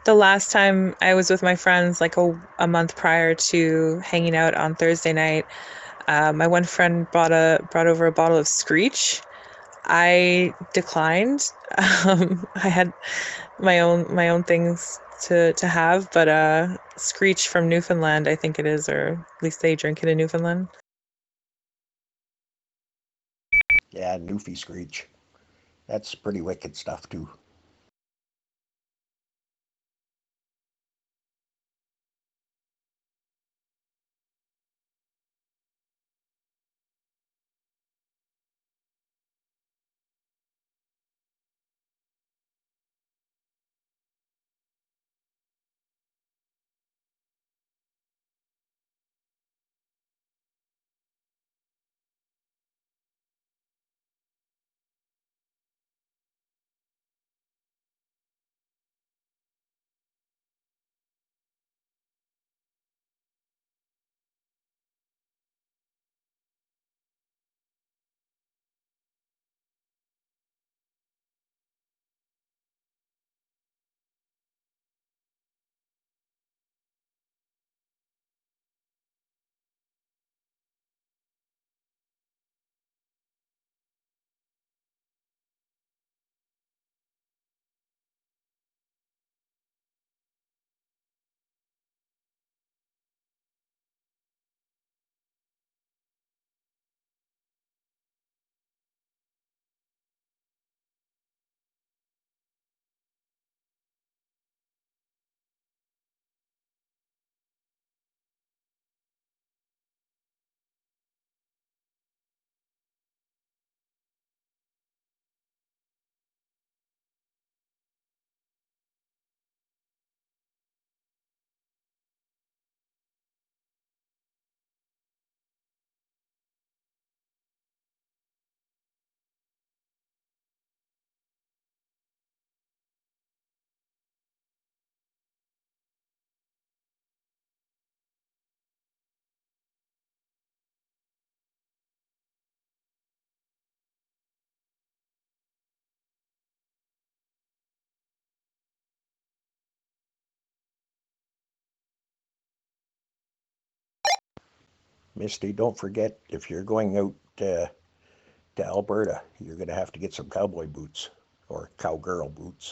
the last time I was with my friends, like a month prior to hanging out on Thursday night, my one friend brought over a bottle of Screech. I declined. I had my own things to have, but Screech from Newfoundland, I think it is, or at least they drink it in Newfoundland. Yeah, Newfie Screech. That's pretty wicked stuff too. Misty, don't forget if you're going out to Alberta, you're going to have to get some cowboy boots or cowgirl boots.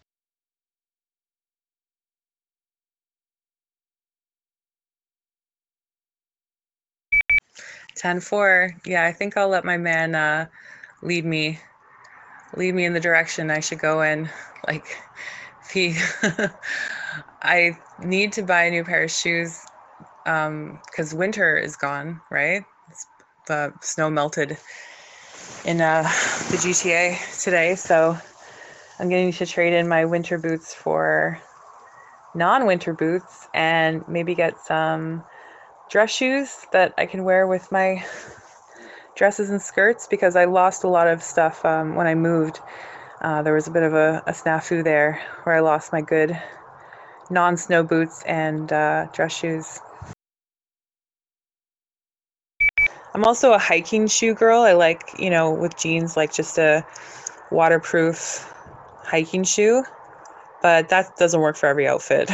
10-4. Yeah, I think I'll let my man lead me lead me in the direction I should go in. Like, if he, I need to buy a new pair of shoes because winter is gone, right? The snow melted in the GTA today, so I'm going to need to trade in my winter boots for non-winter boots and maybe get some dress shoes that I can wear with my dresses and skirts because I lost a lot of stuff when I moved. There was a bit of a snafu there where I lost my good non-snow boots and dress shoes. I'm also a hiking shoe girl. I like, with jeans, like just a waterproof hiking shoe, but that doesn't work for every outfit.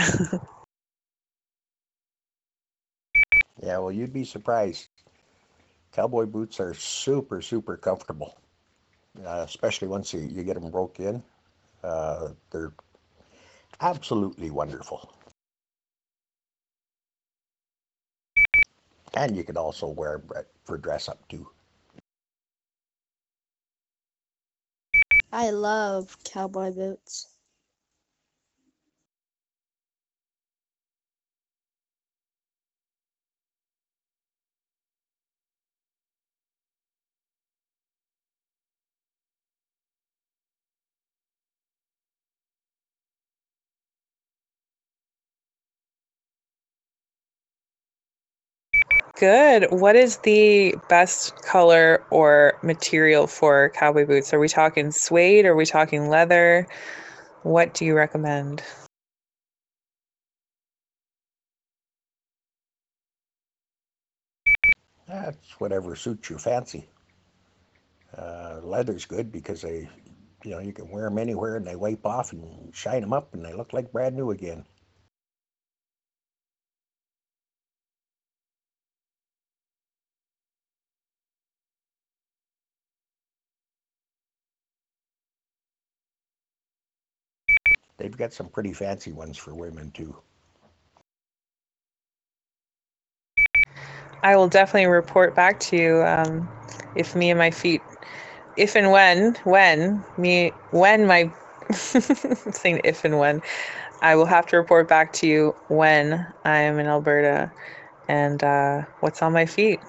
Yeah, well, you'd be surprised. Cowboy boots are super, super comfortable, especially once you get them broke in. They're absolutely wonderful. And you can also wear them for dress up too. I love cowboy boots. Good. What is the best color or material for cowboy boots? Are we talking suede? Are we talking leather? What do you recommend? That's whatever suits your fancy. Leather's good because You can wear them anywhere and they wipe off and shine them up and they look like brand new again. They've got some pretty fancy ones for women too. I will definitely report back to you if me and my feet, if and when my, I'm saying if and when, I will have to report back to you when I am in Alberta and what's on my feet.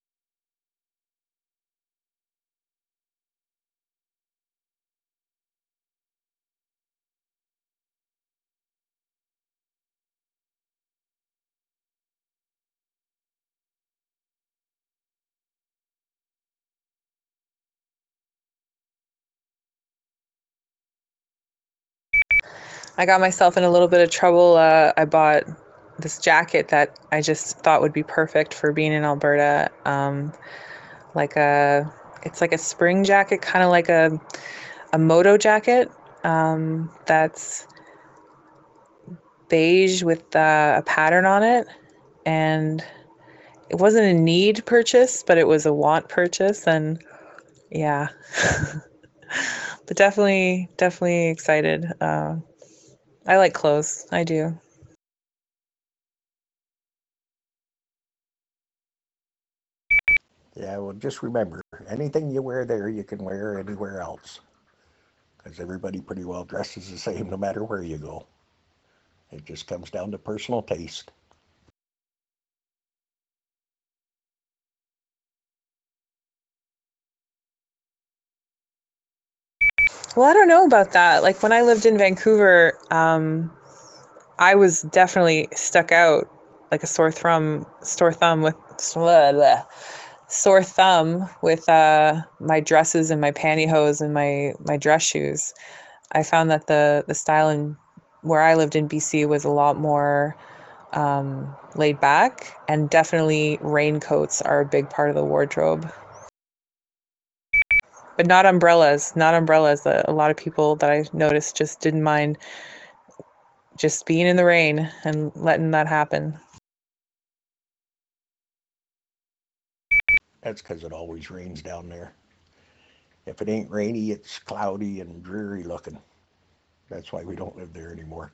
I got myself in a little bit of trouble. I bought this jacket that I just thought would be perfect for being in Alberta. Like it's like a spring jacket, kind of like a moto jacket. That's beige with a pattern on it, and it wasn't a need purchase, but it was a want purchase, and yeah. But definitely excited. I like clothes. I do. Yeah, well, just remember, anything you wear there, you can wear anywhere else. Because everybody pretty well dresses the same no matter where you go. It just comes down to personal taste. Well, I don't know about that. Like when I lived in Vancouver, I was definitely stuck out like a sore thumb with my dresses and my pantyhose and my dress shoes. I found that the style in where I lived in BC was a lot more laid back, and definitely raincoats are a big part of the wardrobe. But not umbrellas, not umbrellas. A lot of people that I noticed just didn't mind just being in the rain and letting that happen. That's because it always rains down there. If it ain't rainy, it's cloudy and dreary looking. That's why we don't live there anymore.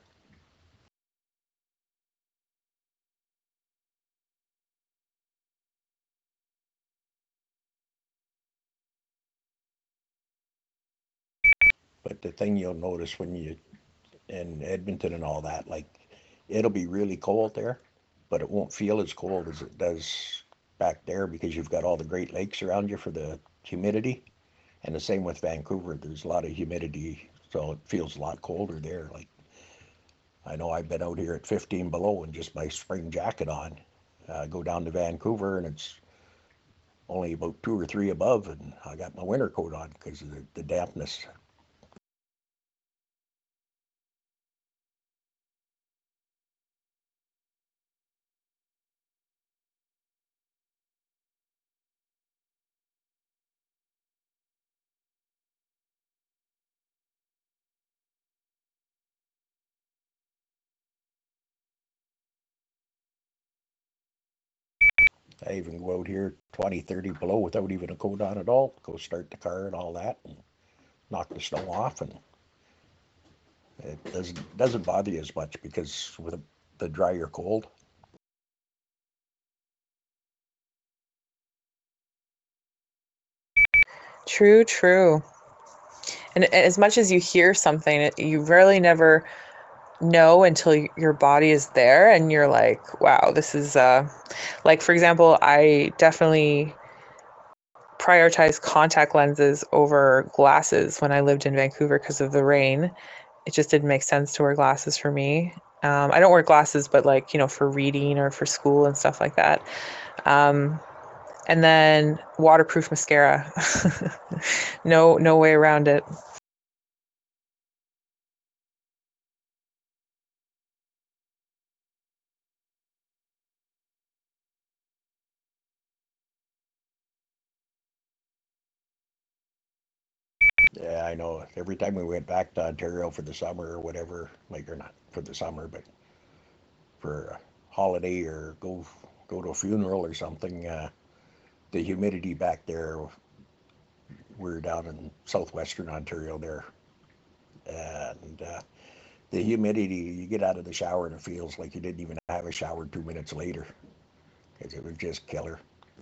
But the thing you'll notice when you in Edmonton and all that, like it'll be really cold there, but it won't feel as cold as it does back there because you've got all the Great Lakes around you for the humidity. And the same with Vancouver. There's a lot of humidity, so it feels a lot colder there. Like I know I've been out here at 15 below and just my spring jacket on. Go down to Vancouver and it's only about 2 or 3 above, and I got my winter coat on because of the dampness. I even go out here 20, 30 below without even a coat on at all. Go start the car and all that, and knock the snow off, and it doesn't bother you as much because with the drier cold. True, true. And as much as you hear something, you really never know until your body is there and you're like, wow, this is like for example, I definitely prioritize contact lenses over glasses when I lived in Vancouver because of the rain. It just didn't make sense to wear glasses for me. I don't wear glasses, but like, for reading or for school and stuff like that. Um, and then waterproof mascara. No way around it. Yeah, I know. Every time we went back to Ontario for the summer or whatever, like, or not for the summer, but for a holiday or go to a funeral or something, the humidity back there, we're down in southwestern Ontario there, and the humidity, you get out of the shower and it feels like you didn't even have a shower 2 minutes later because it was just killer.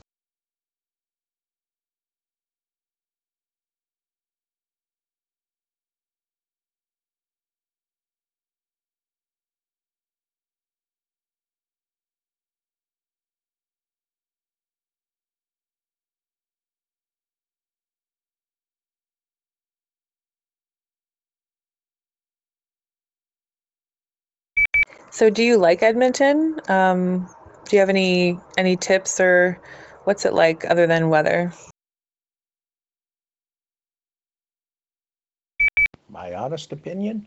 So do you like Edmonton? Do you have any tips, or what's it like other than weather? My honest opinion,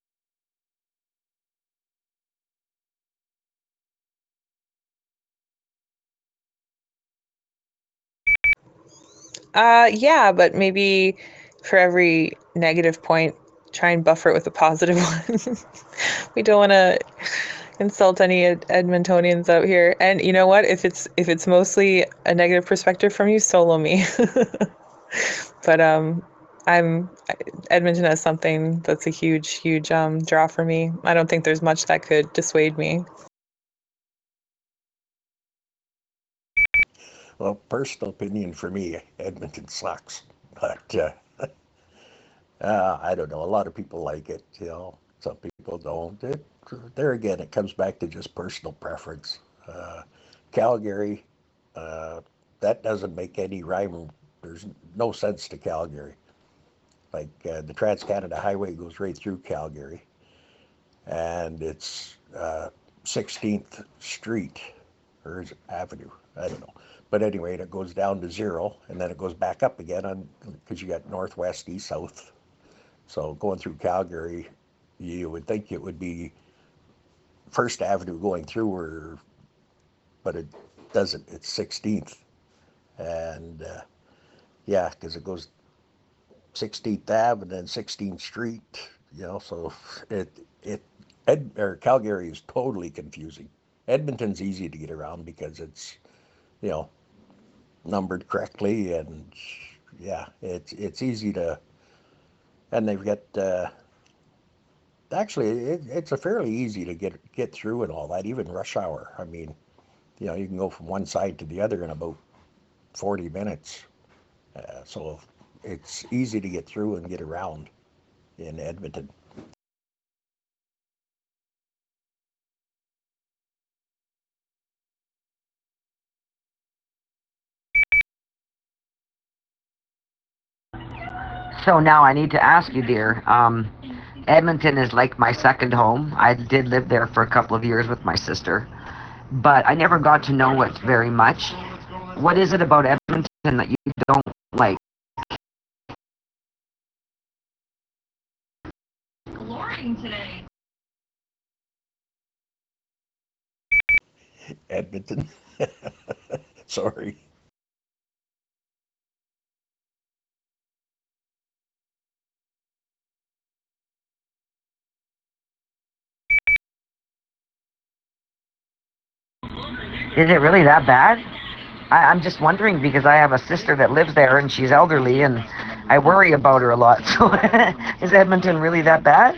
Yeah, but maybe for every negative point, try and buffer it with a positive one. We don't want to insult any Edmontonians out here. And you know what? If it's mostly a negative perspective from you, solo me. But I'm Edmonton has something that's a huge draw for me. I don't think there's much that could dissuade me. well, personal opinion for me, Edmonton sucks. But I don't know. A lot of people like it. Some people don't. There again, it comes back to just personal preference. Uh, Calgary, uh, that doesn't make any rhyme. There's no sense to Calgary. Like the Trans Canada Highway goes right through Calgary, and it's 16th Street, or is it Avenue? I don't know. But anyway, it goes down to zero, and then it goes back up again on because you got northwest, east, south. So going through Calgary, you would think it would be First Avenue going through, but it doesn't. It's 16th, and yeah, because it goes 16th Ave and then 16th Street. So it or Calgary is totally confusing. Edmonton's easy to get around because it's you know numbered correctly, and yeah, it's easy to, and they've got actually it's a fairly easy to get through and all that, even rush hour. I mean, you can go from one side to the other in about 40 minutes. So it's easy to get through and get around in Edmonton. So now I need to ask you, dear. Edmonton is like my second home. I did live there for a couple of years with my sister, but I never got to know it very much. What is it about Edmonton that you don't like? Edmonton. Sorry. Is it really that bad? I'm just wondering because I have a sister that lives there and she's elderly and I worry about her a lot. So is Edmonton really that bad?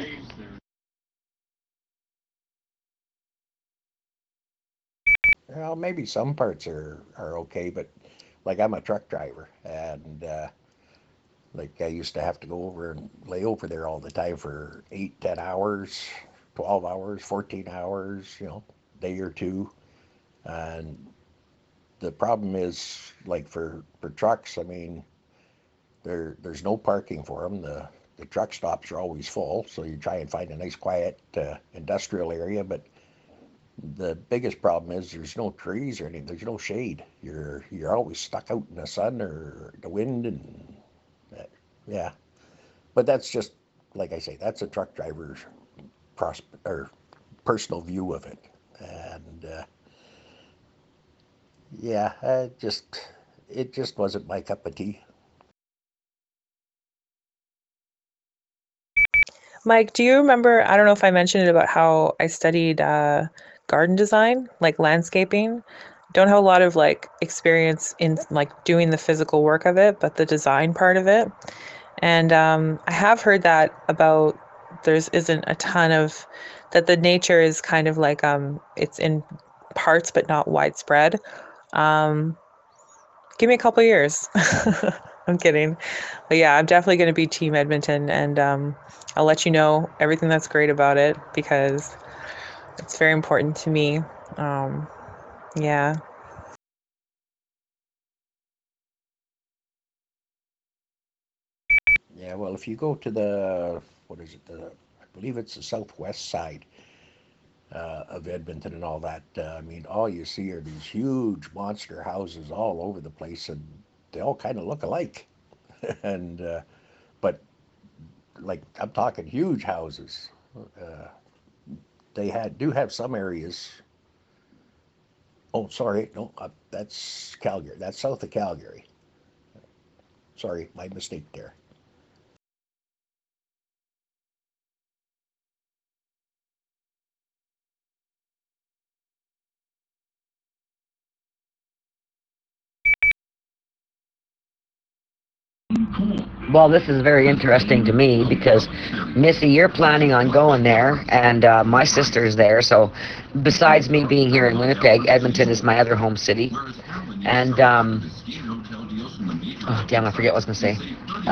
Well, maybe some parts are okay, but like I'm a truck driver, and like I used to have to go over and lay over there all the time for 8, 10 hours, 12 hours, 14 hours, day or two. And the problem is, like for trucks, I mean, there's no parking for them. The truck stops are always full, so you try and find a nice quiet industrial area. But the biggest problem is there's no trees or anything. There's no shade. You're always stuck out in the sun or the wind, and yeah. But that's just like I say, that's a truck driver's or personal view of it. And yeah, it just wasn't my cup of tea. Mike, do you remember? I don't know if I mentioned it about how I studied garden design, like landscaping. Don't have a lot of like experience in like doing the physical work of it, but the design part of it. And I have heard that about there's isn't a ton of that the nature is kind of like it's in parts but not widespread. Um, Give me a couple years. I'm kidding. But yeah, I'm definitely going to be Team Edmonton, and I'll let you know everything that's great about it because it's very important to me. Um, yeah. Yeah, well, if you go to the, what is it, I believe it's the southwest side of Edmonton and all that, I mean, all you see are these huge monster houses all over the place, and they all kind of look alike. And but like I'm talking huge houses. Uh, they do have some areas. Oh, sorry, no, that's Calgary. That's south of Calgary. Sorry, my mistake there. Well, this is very interesting to me because, Missy, you're planning on going there, and my sister's there. So, besides me being here in Winnipeg, Edmonton is my other home city. And, oh, damn, I forget what I was going to say.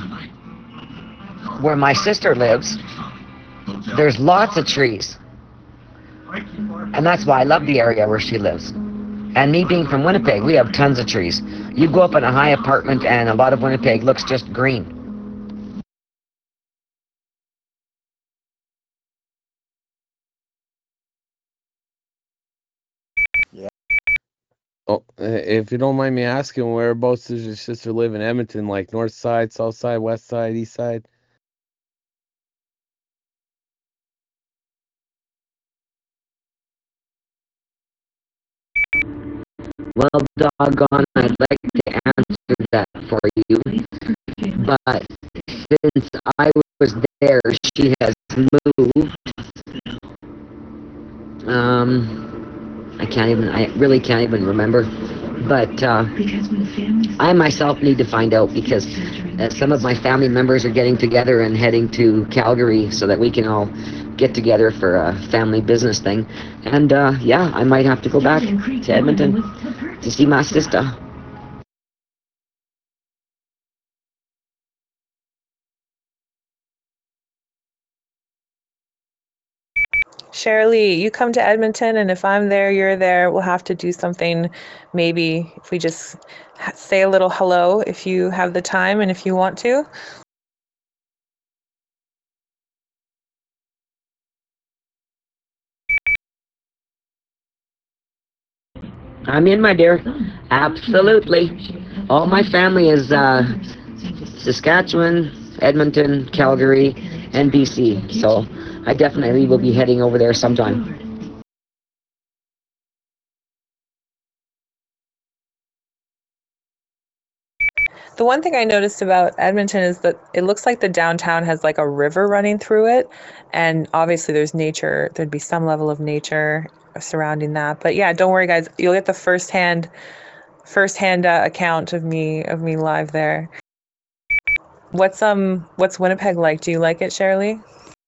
Where my sister lives, there's lots of trees. And that's why I love the area where she lives. And me being from Winnipeg, we have tons of trees. You go up in a high apartment, and a lot of Winnipeg looks just green. Yeah, Oh, if you don't mind me asking, whereabouts does your sister live in Edmonton? Like north side, south side, west side, east side? Well, doggone, I'd like to answer that for you, but since I was there, she has moved. I really can't even remember. But I myself need to find out because some of my family members are getting together and heading to Calgary so that we can all get together for a family business thing. And yeah, I might have to go back to Edmonton to see my sister. Shirley, you come to Edmonton, and if I'm there, you're there. We'll have to do something. Maybe if we just say a little hello if you have the time and if you want to. I'm in, my dear. Absolutely. All my family is Saskatchewan, Edmonton, Calgary, and BC. So I definitely will be heading over there sometime. The one thing I noticed about Edmonton is that it looks like the downtown has like a river running through it, and obviously there's nature. There'd be some level of nature surrounding that. But yeah, don't worry, guys. You'll get the firsthand account of me live there. What's Winnipeg like? Do you like it, Shirley?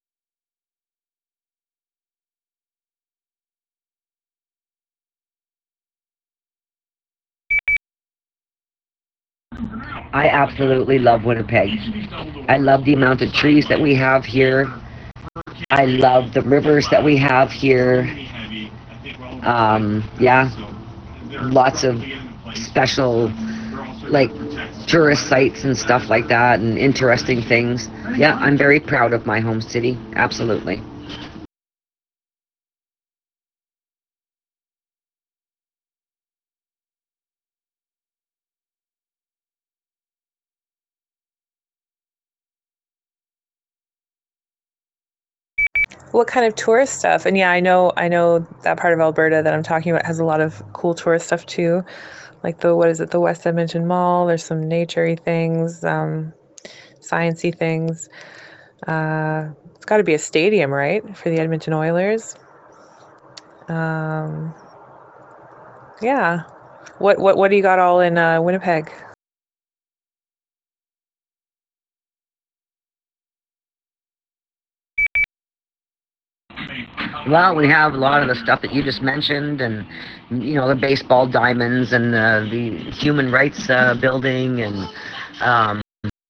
I absolutely love Winnipeg. I love the amount of trees that we have here. I love the rivers that we have here. Yeah, lots of special, like, tourist sites and stuff like that, and interesting things. Yeah, I'm very proud of my home city. Absolutely. What kind of tourist stuff? And yeah, I know that part of Alberta that I'm talking about has a lot of cool tourist stuff too. Like what is it, the West Edmonton Mall. There's some naturey things, sciencey things. It's got to be a stadium, right, for the Edmonton Oilers. Yeah. What do you got all in Winnipeg? Well, we have a lot of the stuff that you just mentioned, and the baseball diamonds, and the human rights building, and um,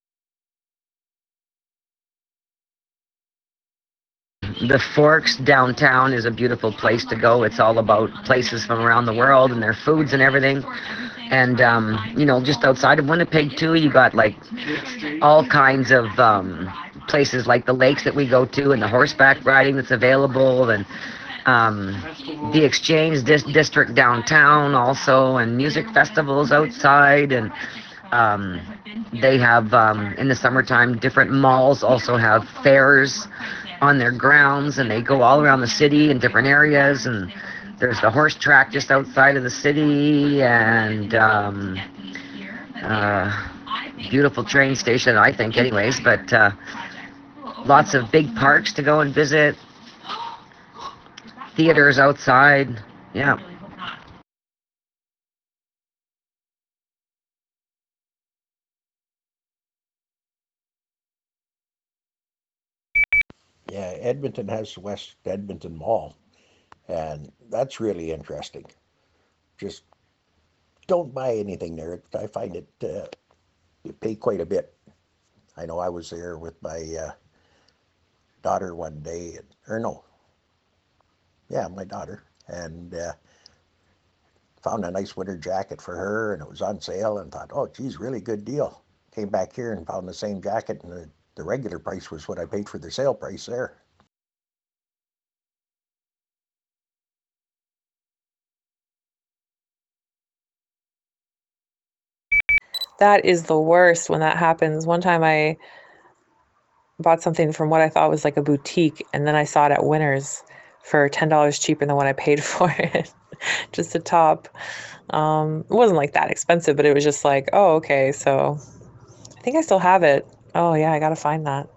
the Forks downtown is a beautiful place to go. It's all about places from around the world and their foods and everything. And just outside of Winnipeg too, you got like all kinds of places like the lakes that we go to, and the horseback riding that's available, and the Exchange District downtown also, and music festivals outside, and um, they have in the summertime different malls also have fairs on their grounds, and they go all around the city in different areas, and there's the horse track just outside of the city, and beautiful train station, I think, anyways, but lots of big parks to go and visit, theaters outside. Yeah. Yeah, Edmonton has the West Edmonton Mall, and that's really interesting. Just don't buy anything there. I find it you pay quite a bit. I know I was there with my daughter one day, or no, yeah, my daughter, and found a nice winter jacket for her, and it was on sale, and thought, oh, geez, really good deal. Came back here and found the same jacket, and the regular price was what I paid for the sale price there. That is the worst when that happens. One time I bought something from what I thought was like a boutique, and then I saw it at Winners for $10 cheaper than what I paid for it. Just a top. It wasn't like that expensive, but it was just like, oh, okay, so I think I still have it. Oh yeah, I gotta find that.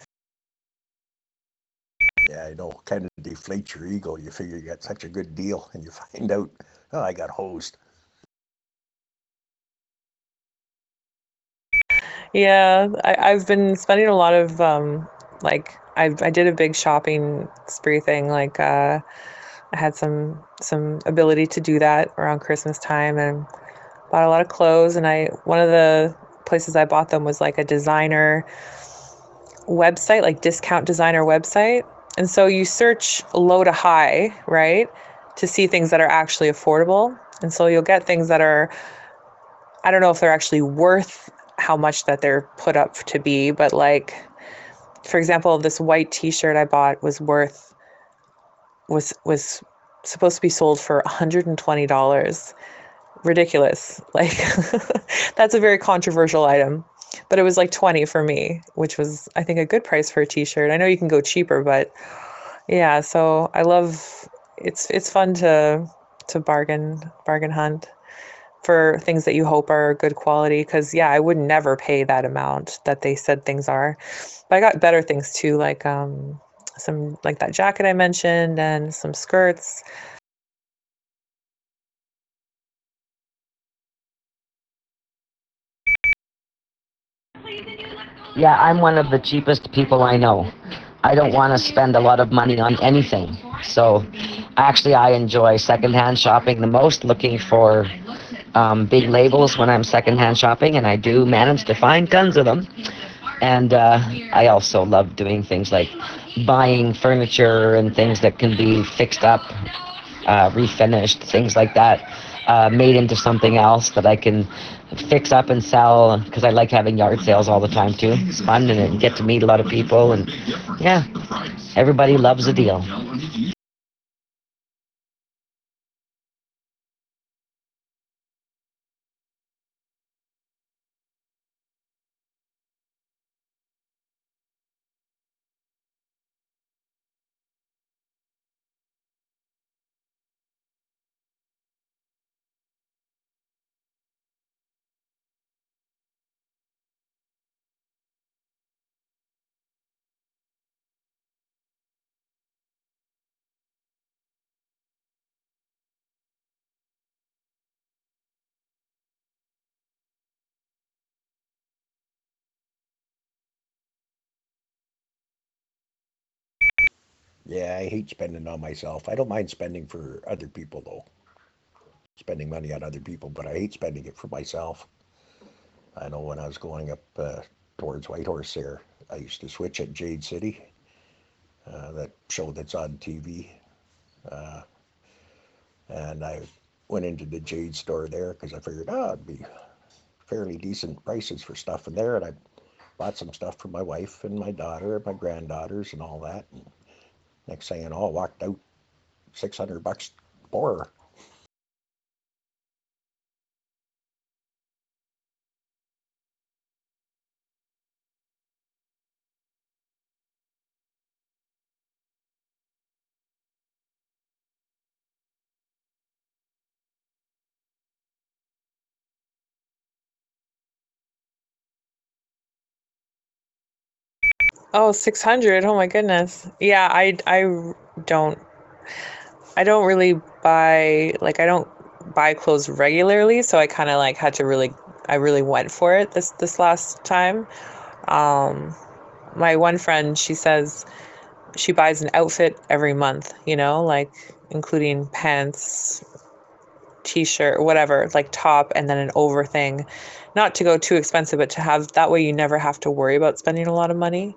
Yeah, I know, kind of deflates your ego. You figure you got such a good deal, and you find out, oh, I got hosed. Yeah, I've been spending a lot of like I did a big shopping spree thing. Like I had some ability to do that around Christmas time, and bought a lot of clothes. And I one of the places I bought them was like a designer website, like discount designer website. And so you search low to high, right, to see things that are actually affordable. And so you'll get things that are, I don't know if they're actually worth how much that they're put up to be, but like, for example, this white t-shirt I bought was supposed to be sold for $120. Ridiculous. Like that's a very controversial item. But it was like 20 for me, which was I think a good price for a t-shirt. I know you can go cheaper, but yeah, so I love it's fun to bargain hunt for things that you hope are good quality, because yeah, I would never pay that amount that they said things are. But I got better things too, like some like that jacket I mentioned and some skirts. Yeah, I'm one of the cheapest people I know. I don't want to spend a lot of money on anything. So actually, I enjoy secondhand shopping the most, looking for big labels when I'm secondhand shopping, and I do manage to find tons of them. And I also love doing things like buying furniture and things that can be fixed up, refinished, things like that, made into something else that I can fix up and sell, because I like having yard sales all the time too. It's fun, and I get to meet a lot of people, and yeah, everybody loves a deal. Yeah, I hate spending on myself. I don't mind spending for other people though, spending money on other people, but I hate spending it for myself. I know when I was going up towards Whitehorse there, I used to switch at Jade City, that show that's on TV, uh, and I went into the Jade store there because I figured, oh, it'd be fairly decent prices for stuff in there, and I bought some stuff for my wife and my daughter and my granddaughters and all that. And next thing you know, I walked out $600 more. Oh, 600. Oh my goodness. Yeah, don't I don't really buy like I don't buy clothes regularly, so I kind of like had to really I really went for it this last time. Um my one friend, she says she buys an outfit every month, like including pants, t-shirt, whatever, like top and then an over thing. Not to go too expensive, but to have that way you never have to worry about spending a lot of money.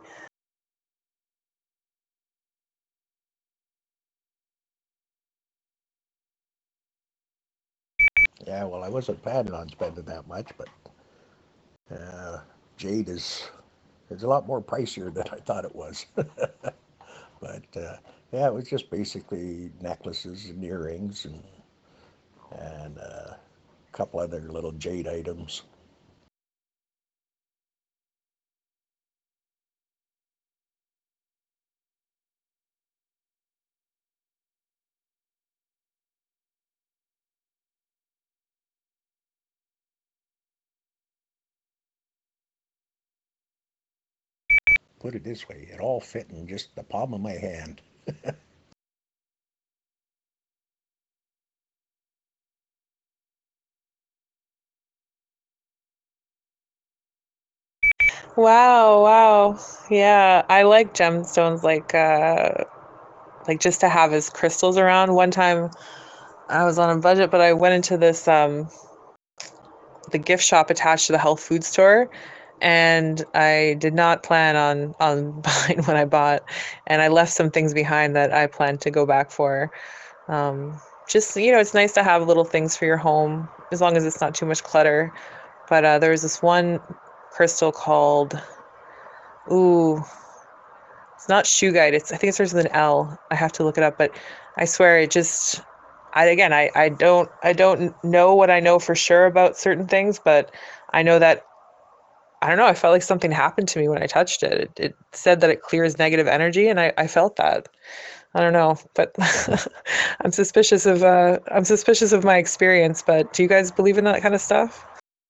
Yeah, well, I wasn't planning on spending that much, but Jade is a lot more pricier than I thought it was. But yeah, it was just basically necklaces and earrings and a couple other little jade items. Put it this way, it all fit in just the palm of my hand. Wow, wow. Yeah, I like gemstones like just to have as crystals around. One time I was on a budget, but I went into this the gift shop attached to the health food store, and I did not plan on buying what I bought, and I left some things behind that I plan to go back for. Um, just it's nice to have little things for your home as long as it's not too much clutter. But there was this one crystal called, ooh, it's not Shugite. I think it starts with an L. I have to look it up, but I swear it just. I don't know what I know for sure about certain things, but I know that I don't know. I felt like something happened to me when I touched it. It said that it clears negative energy, and I felt that. I don't know, but I'm suspicious of my experience. But do you guys believe in that kind of stuff?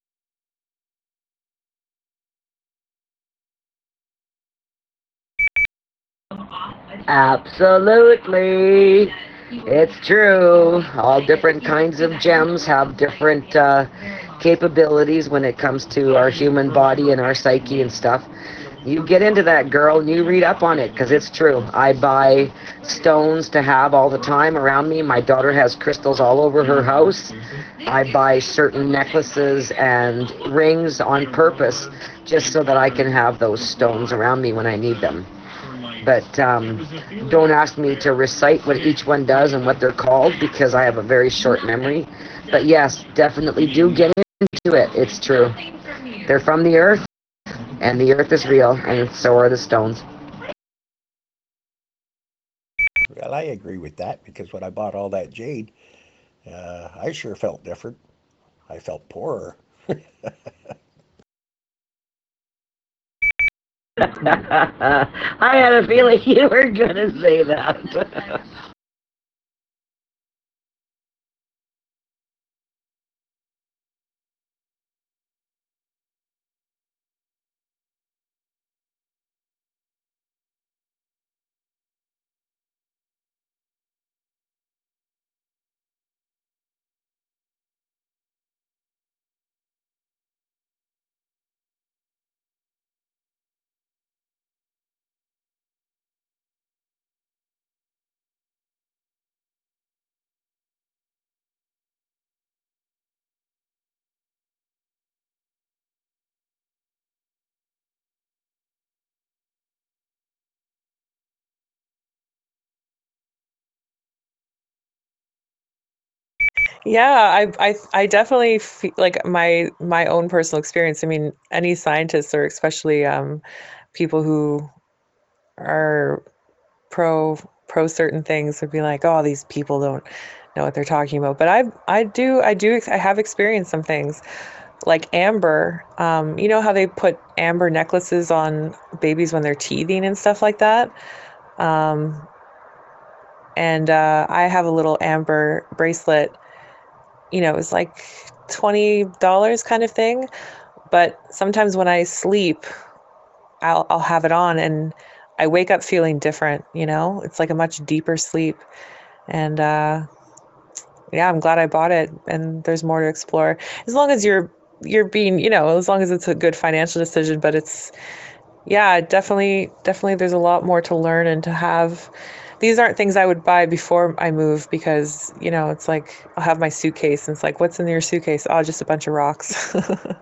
Absolutely. It's true. All different kinds of gems have different capabilities when it comes to our human body and our psyche and stuff. You get into that, girl, and you read up on it because it's true. I buy stones to have all the time around me. My daughter has crystals all over her house. I buy certain necklaces and rings on purpose just so that I can have those stones around me when I need them. But don't ask me to recite what each one does and what they're called because I have a very short memory. But yes, definitely do get into it. It's true. They're from the earth, and the earth is real, and so are the stones. Well, I agree with that because when I bought all that jade, I sure felt different. I felt poorer. I had a feeling you were going to say that. Yeah, I definitely feel like my own personal experience. I mean, any scientists or especially people who are pro pro certain things would be like, oh, these people don't know what they're talking about. But I have experienced some things like amber. You know how they put amber necklaces on babies when they're teething and stuff like that. Um, and I have a little amber bracelet. You know, it was like $20 kind of thing. But sometimes when I sleep, I'll have it on and I wake up feeling different, you know? It's like a much deeper sleep. And yeah, I'm glad I bought it and there's more to explore. As long as you're being, you know, as long as it's a good financial decision, but it's yeah, definitely there's a lot more to learn and to have. These aren't things I would buy before I move because, you know, it's like I'll have my suitcase and it's like, what's in your suitcase? Oh, just a bunch of rocks.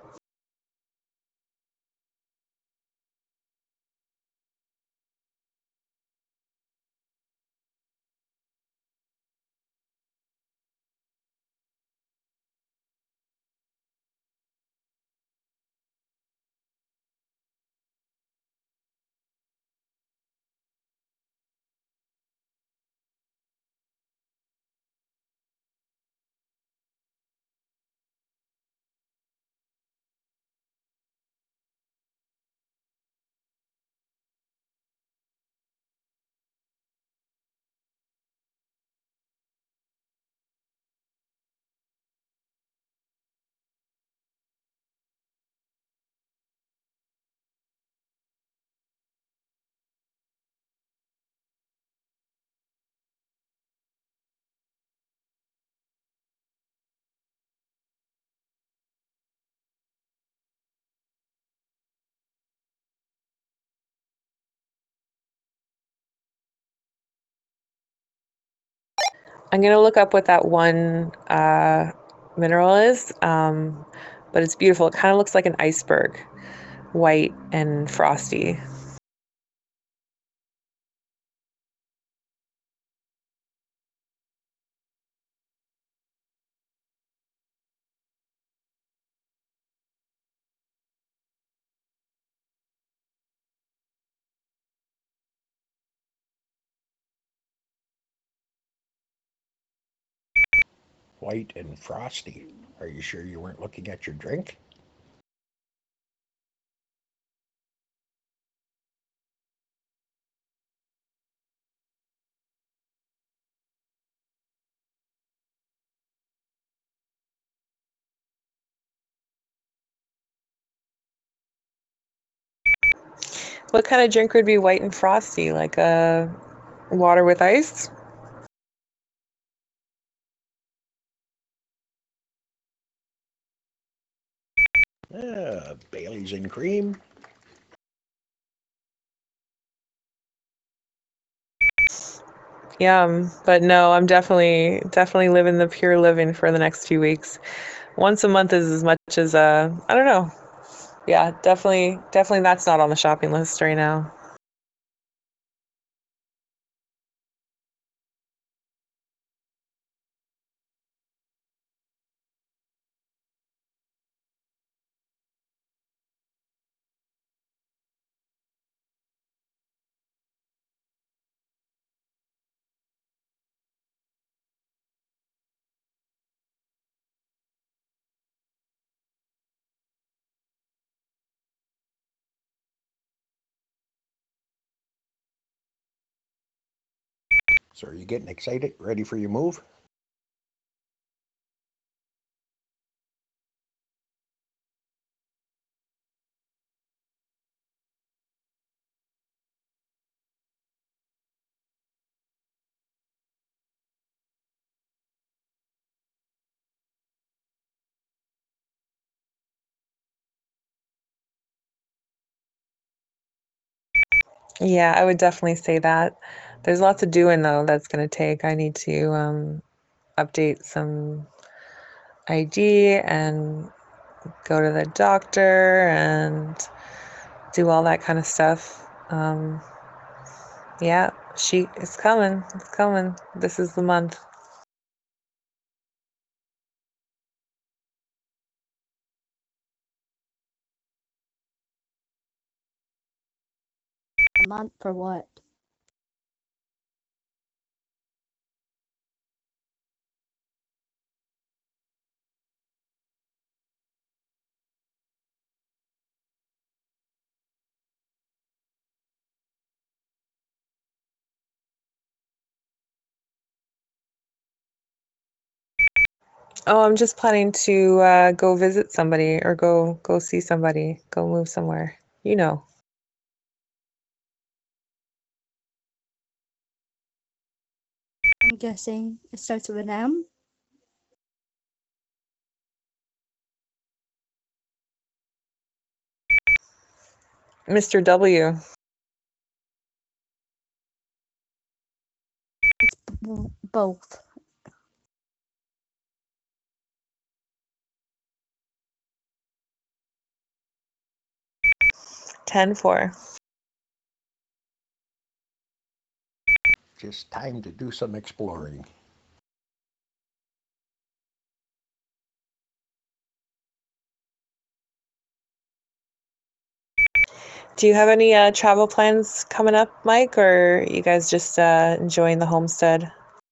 I'm gonna look up what that one mineral is, but it's beautiful. It kind of looks like an iceberg, white and frosty. White and frosty. Are you sure you weren't looking at your drink? What kind of drink would be white and frosty? Like a water with ice? Bailey's and cream. Yum. But no, I'm definitely living the pure living for the next few weeks. Once a month is as much as I don't know. Yeah, definitely that's not on the shopping list right now. So are you getting excited? Ready for your move? Yeah, I would definitely say that. There's lots of doing though that's going to take. I need to update some ID and go to the doctor and do all that kind of stuff. Yeah, it's coming. It's coming. This is the month. month for what? Oh, I'm just planning to go visit somebody or go see somebody, go move somewhere. You know. I'm guessing it starts with an M. Mr. W. Both. 10-4. Just time to do some exploring. Do you have any travel plans coming up, Mike, or you guys just enjoying the homestead?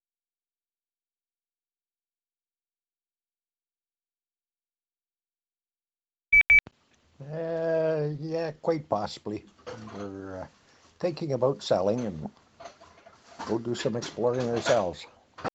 Yeah, quite possibly. We're thinking about selling and go do some exploring ourselves.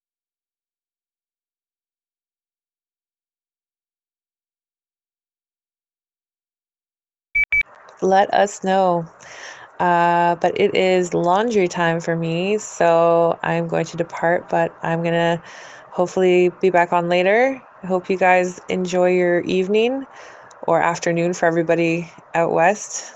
Let us know. But it is laundry time for me, so I'm going to depart, but I'm going to hopefully be back on later. I hope you guys enjoy your evening or afternoon for everybody out west.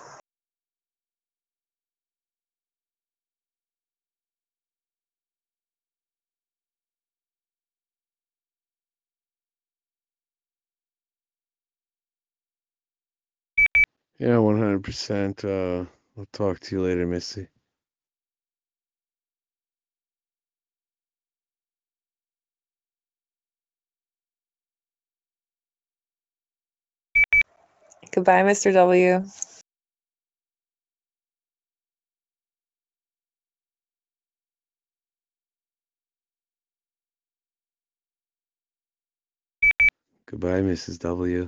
Yeah, 100%. I'll talk to you later, Missy. Goodbye, Mr. W. Goodbye, Mrs. W.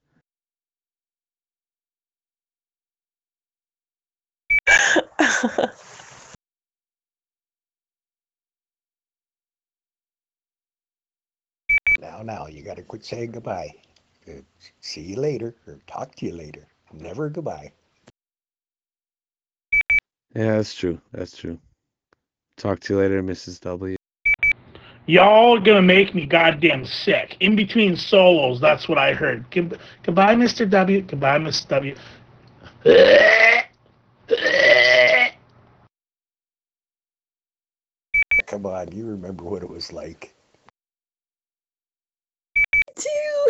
Now, you got to quit saying goodbye. Uh, See you later, or talk to you later. Never goodbye. Yeah, that's true. That's true. Talk to you later, Mrs. W. Y'all gonna make me goddamn sick. In between solos, that's what I heard. Goodbye, Mr. W. Goodbye, Miss W. Come on, you remember what it was like. Two.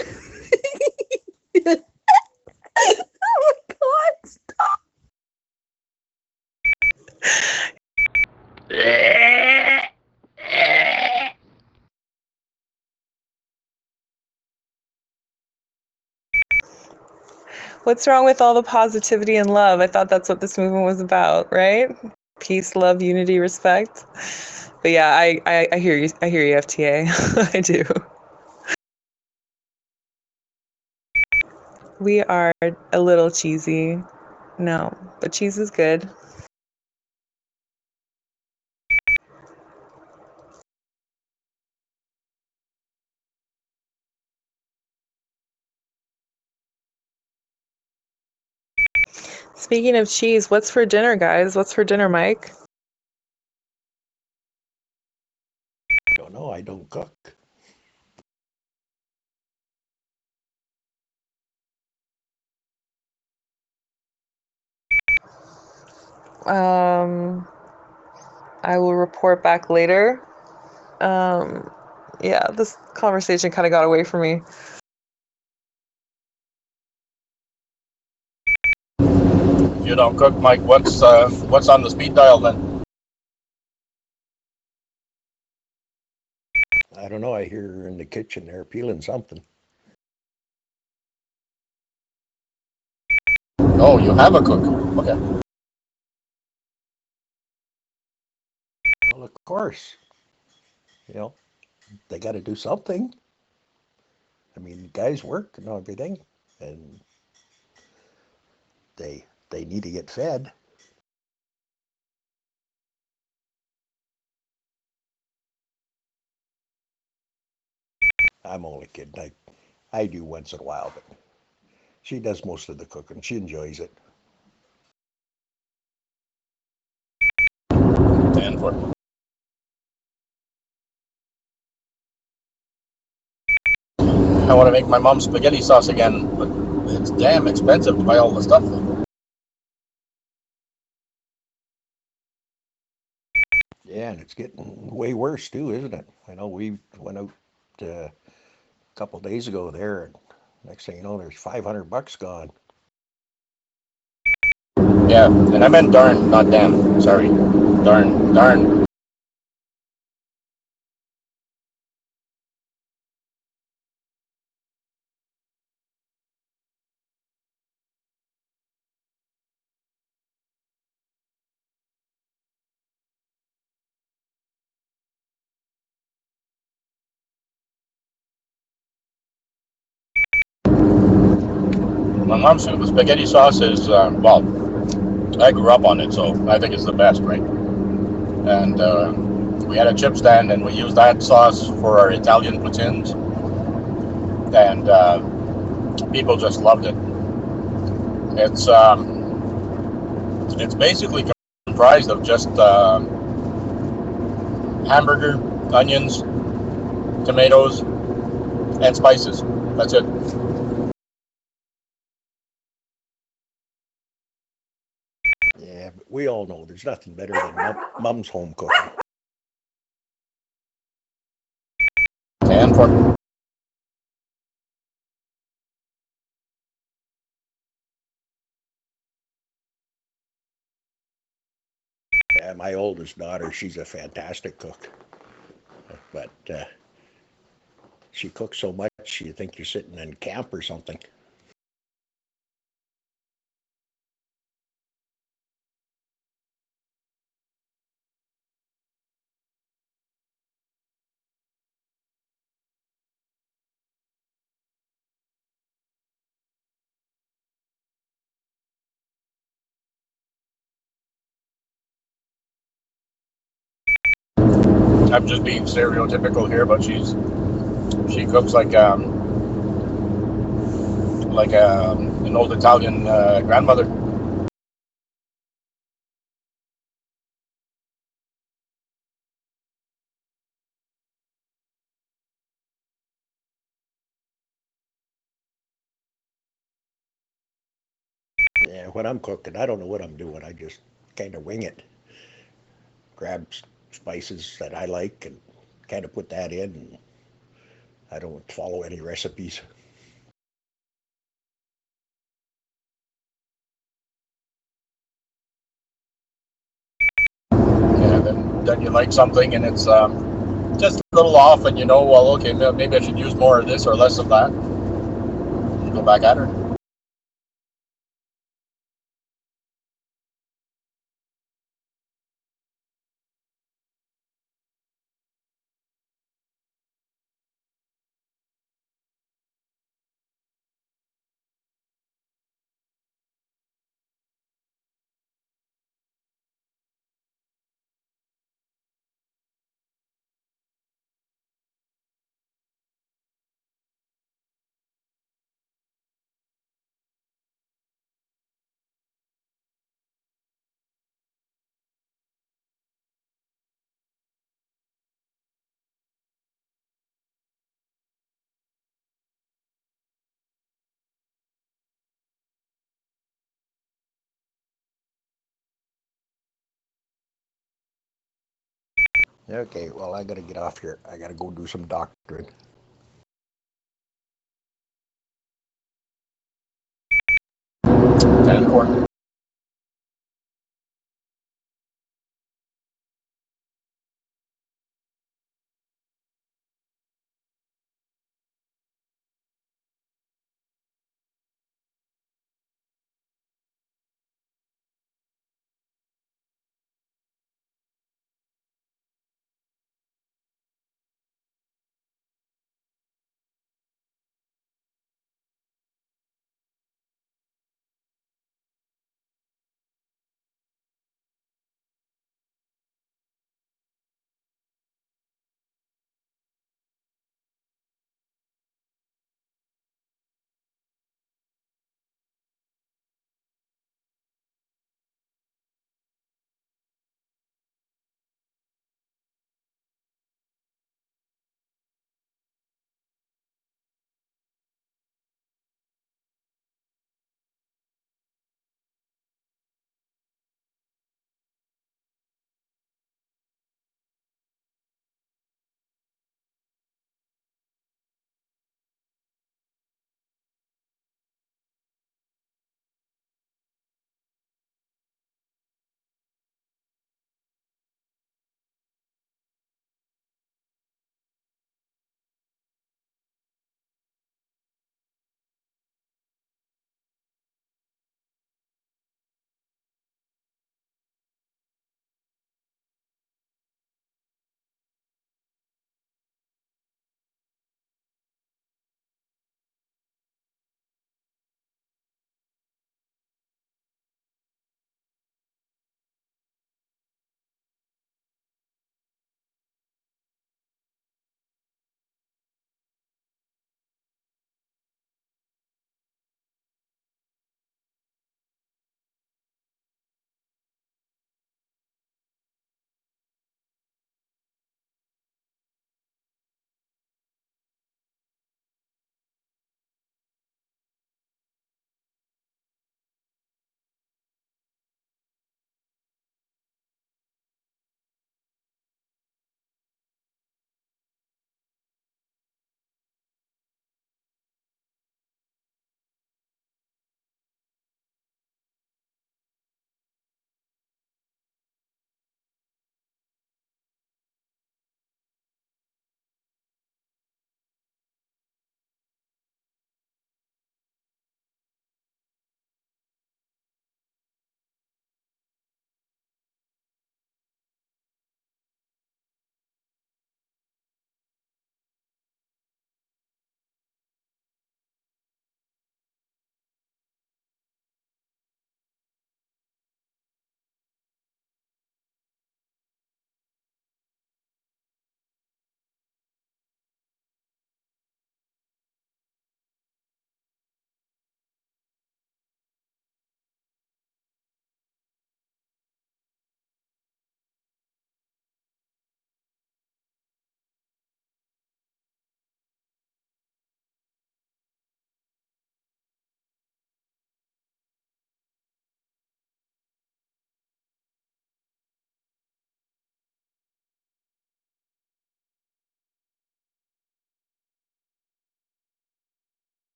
Oh my god, stop. What's wrong with all the positivity and love? I thought that's what this movement was about, right? Peace, love, unity, respect. But yeah, I hear you. I hear you, FTA. I do. We are a little cheesy. No, but cheese is good. Speaking of cheese, what's for dinner, guys? What's for dinner, Mike? Don't know, I don't cook. I will report back later. Yeah, this conversation kind of got away from me. You don't cook, Mike. What's on the speed dial then? I don't know, I hear her in the kitchen there peeling something. Oh, you have a cook. Okay. course, you know, they got to do something. I mean, guys work and everything, and they need to get fed. I'm only kidding. I do once in a while, but she does most of the cooking. She enjoys it. And for I want to make my mom's spaghetti sauce again, but it's damn expensive to buy all the stuff. Yeah, and it's getting way worse too, isn't it? I know we went out a couple days ago there, and next thing you know, there's $500 gone. Yeah, and I meant darn, not damn. Sorry, darn. My mom's spaghetti sauce is well, I grew up on it, so I think it's the best, right? And we had a chip stand, and we used that sauce for our Italian poutines, and people just loved it. It's basically comprised of just hamburger, onions, tomatoes, and spices. That's it. Yeah, but we all know there's nothing better than mom's home cooking. And for Yeah, my oldest daughter, she's a fantastic cook, but she cooks so much you think you're sitting in camp or something. I'm just being stereotypical here, but she cooks like an old Italian grandmother. Yeah, when I'm cooking, I don't know what I'm doing. I just kind of wing it. Grab spices that I like and kind of put that in. And I don't follow any recipes. Yeah, then you like something, and it's just a little off, and you know, well, okay, maybe I should use more of this or less of that. You go back at her. Okay, well, I got to get off here. I got to go do some doctoring. And for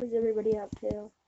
What is everybody up to?